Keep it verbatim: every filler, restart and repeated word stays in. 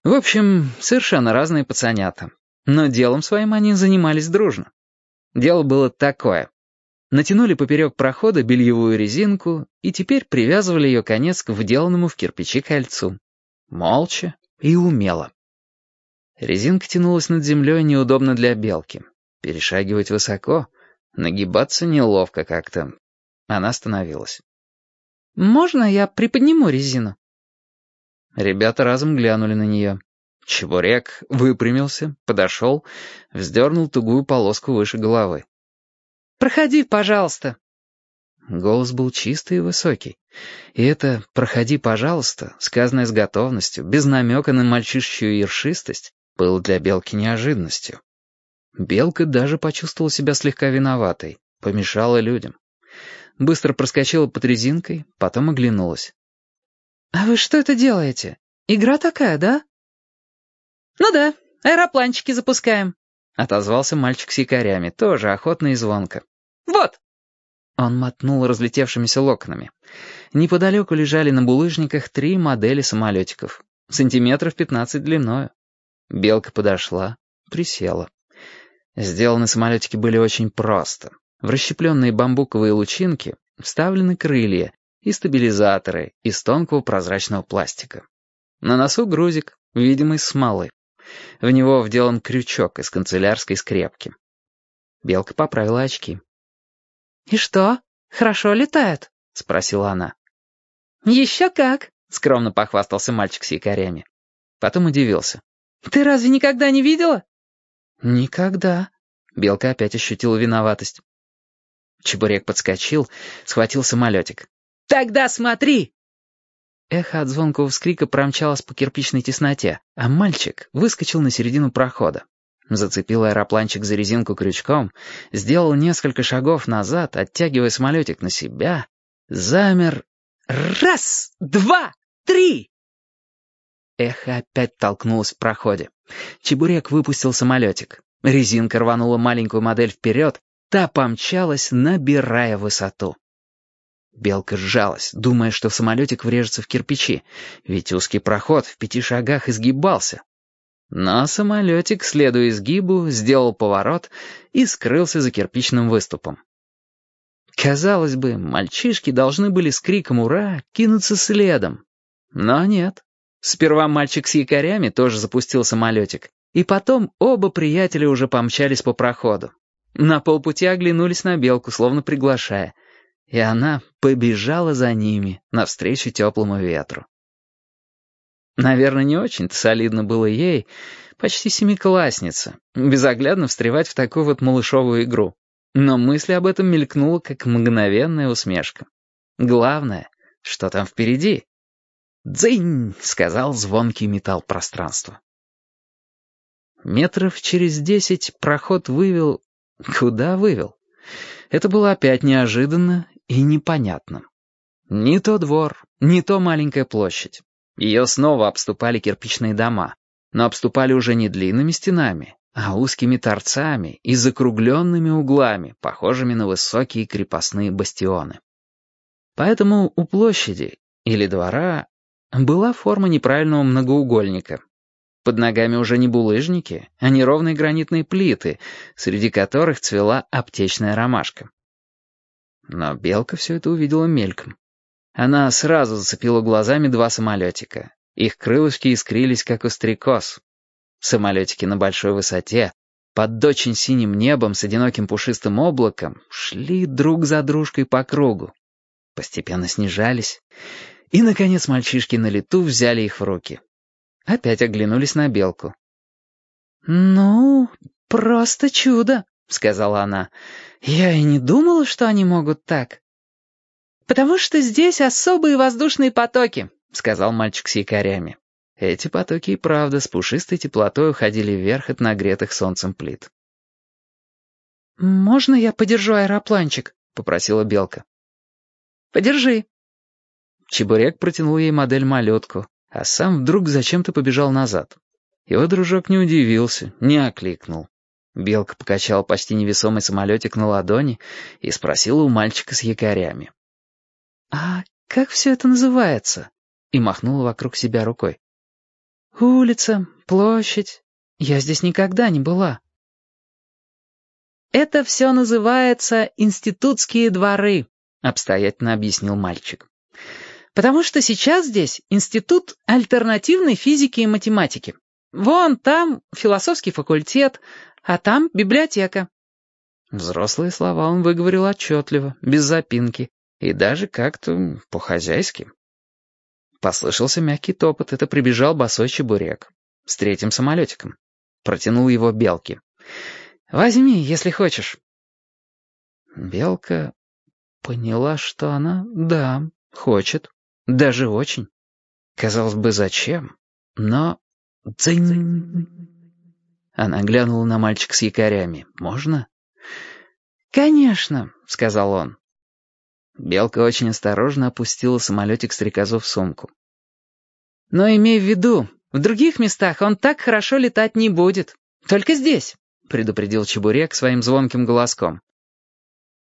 В общем, совершенно разные пацанята. Но делом своим они занимались дружно. Дело было такое. Натянули поперек прохода бельевую резинку и теперь привязывали ее конец к вделанному в кирпичи кольцу. Молча и умело. Резинка тянулась над землей неудобно для белки. Перешагивать высоко, нагибаться неловко как-то. Она остановилась. «Можно я приподниму резину?» Ребята разом глянули на нее. Чебурек выпрямился, подошел, вздернул тугую полоску выше головы. «Проходи, пожалуйста». Голос был чистый и высокий. И это «проходи, пожалуйста», сказанное с готовностью, без намека на мальчишечью ершистость, было для Белки неожиданностью. Белка даже почувствовала себя слегка виноватой, помешала людям. Быстро проскочила под резинкой, потом оглянулась. «А вы что это делаете? Игра такая, да?» «Ну да, аэропланчики запускаем», — отозвался мальчик с якорями, тоже охотно и звонко. «Вот». Он мотнул разлетевшимися локонами. Неподалеку лежали на булыжниках три модели самолетиков, сантиметров пятнадцать длиною. Белка подошла, присела. Сделаны самолетики были очень просто. В расщепленные бамбуковые лучинки вставлены крылья и стабилизаторы из тонкого прозрачного пластика. На носу грузик, видимый из смолы. В него вделан крючок из канцелярской скрепки. Белка поправила очки. «И что, хорошо летает?» — спросила она. «Еще как!» — скромно похвастался мальчик с якорями. Потом удивился. «Ты разве никогда не видела?» «Никогда». Белка опять ощутила виноватость. Чебурек подскочил, схватил самолетик. «Тогда смотри!» Эхо от звонкого вскрика промчалось по кирпичной тесноте, а мальчик выскочил на середину прохода. Зацепил аэропланчик за резинку крючком, сделал несколько шагов назад, оттягивая самолетик на себя, замер. «Раз, два, три!» Эхо опять толкнулось в проходе. Чебурек выпустил самолетик. Резинка рванула маленькую модель вперед, та помчалась, набирая высоту. Белка сжалась, думая, что самолетик врежется в кирпичи, ведь узкий проход в пяти шагах изгибался. Но самолетик, следуя изгибу, сделал поворот и скрылся за кирпичным выступом. Казалось бы, мальчишки должны были с криком «Ура!» кинуться следом. Но нет. Сперва мальчик с якорями тоже запустил самолетик, и потом оба приятеля уже помчались по проходу. На полпути оглянулись на Белку, словно приглашая, и она побежала за ними навстречу теплому ветру. Наверное, не очень-то солидно было ей, почти семиклассница, безоглядно встревать в такую вот малышовую игру. Но мысль об этом мелькнула, как мгновенная усмешка. Главное, что там впереди? «Дзынь!» — сказал звонкий металл пространства. Метров через десять проход вывел... Куда вывел? Это было опять неожиданно и непонятно. Не то двор, не то маленькая площадь. Ее снова обступали кирпичные дома, но обступали уже не длинными стенами, а узкими торцами и закругленными углами, похожими на высокие крепостные бастионы. Поэтому у площади или двора была форма неправильного многоугольника. Под ногами уже не булыжники, а неровные гранитные плиты, среди которых цвела аптечная ромашка. Но Белка все это увидела мельком. Она сразу зацепила глазами два самолетика. Их крылышки искрились, как у стрекоз. Самолетики на большой высоте, под очень синим небом с одиноким пушистым облаком, шли друг за дружкой по кругу. Постепенно снижались. И, наконец, мальчишки на лету взяли их в руки. Опять оглянулись на Белку. «Ну, просто чудо», — сказала она. «Я и не думала, что они могут так». «Потому что здесь особые воздушные потоки», — сказал мальчик с якорями. Эти потоки и правда с пушистой теплотой уходили вверх от нагретых солнцем плит. «Можно я подержу аэропланчик?» — попросила Белка. «Подержи». Чебурек протянул ей модель-малютку, а сам вдруг зачем-то побежал назад. Его дружок не удивился, не окликнул. Белка покачала почти невесомый самолетик на ладони и спросила у мальчика с якорями. «А как все это называется?» И махнула вокруг себя рукой. «Улица, площадь. Я здесь никогда не была». «Это все называется институтские дворы», — обстоятельно объяснил мальчик. «Потому что сейчас здесь институт альтернативной физики и математики. Вон там философский факультет, а там библиотека». Взрослые слова он выговорил отчетливо, без запинки, и даже как-то по-хозяйски. Послышался мягкий топот, это прибежал босой чебурек. С третьим самолетиком. Протянул его Белке. «Возьми, если хочешь». Белка поняла, что она, да, хочет. Даже очень. Казалось бы, зачем? Но... Дзынь! Она глянула на мальчика с якорями. «Можно?» «Конечно», — сказал он. Белка очень осторожно опустила самолетик-стрекозу в сумку. «Но имей в виду, в других местах он так хорошо летать не будет. Только здесь», — предупредил чебурек своим звонким голоском.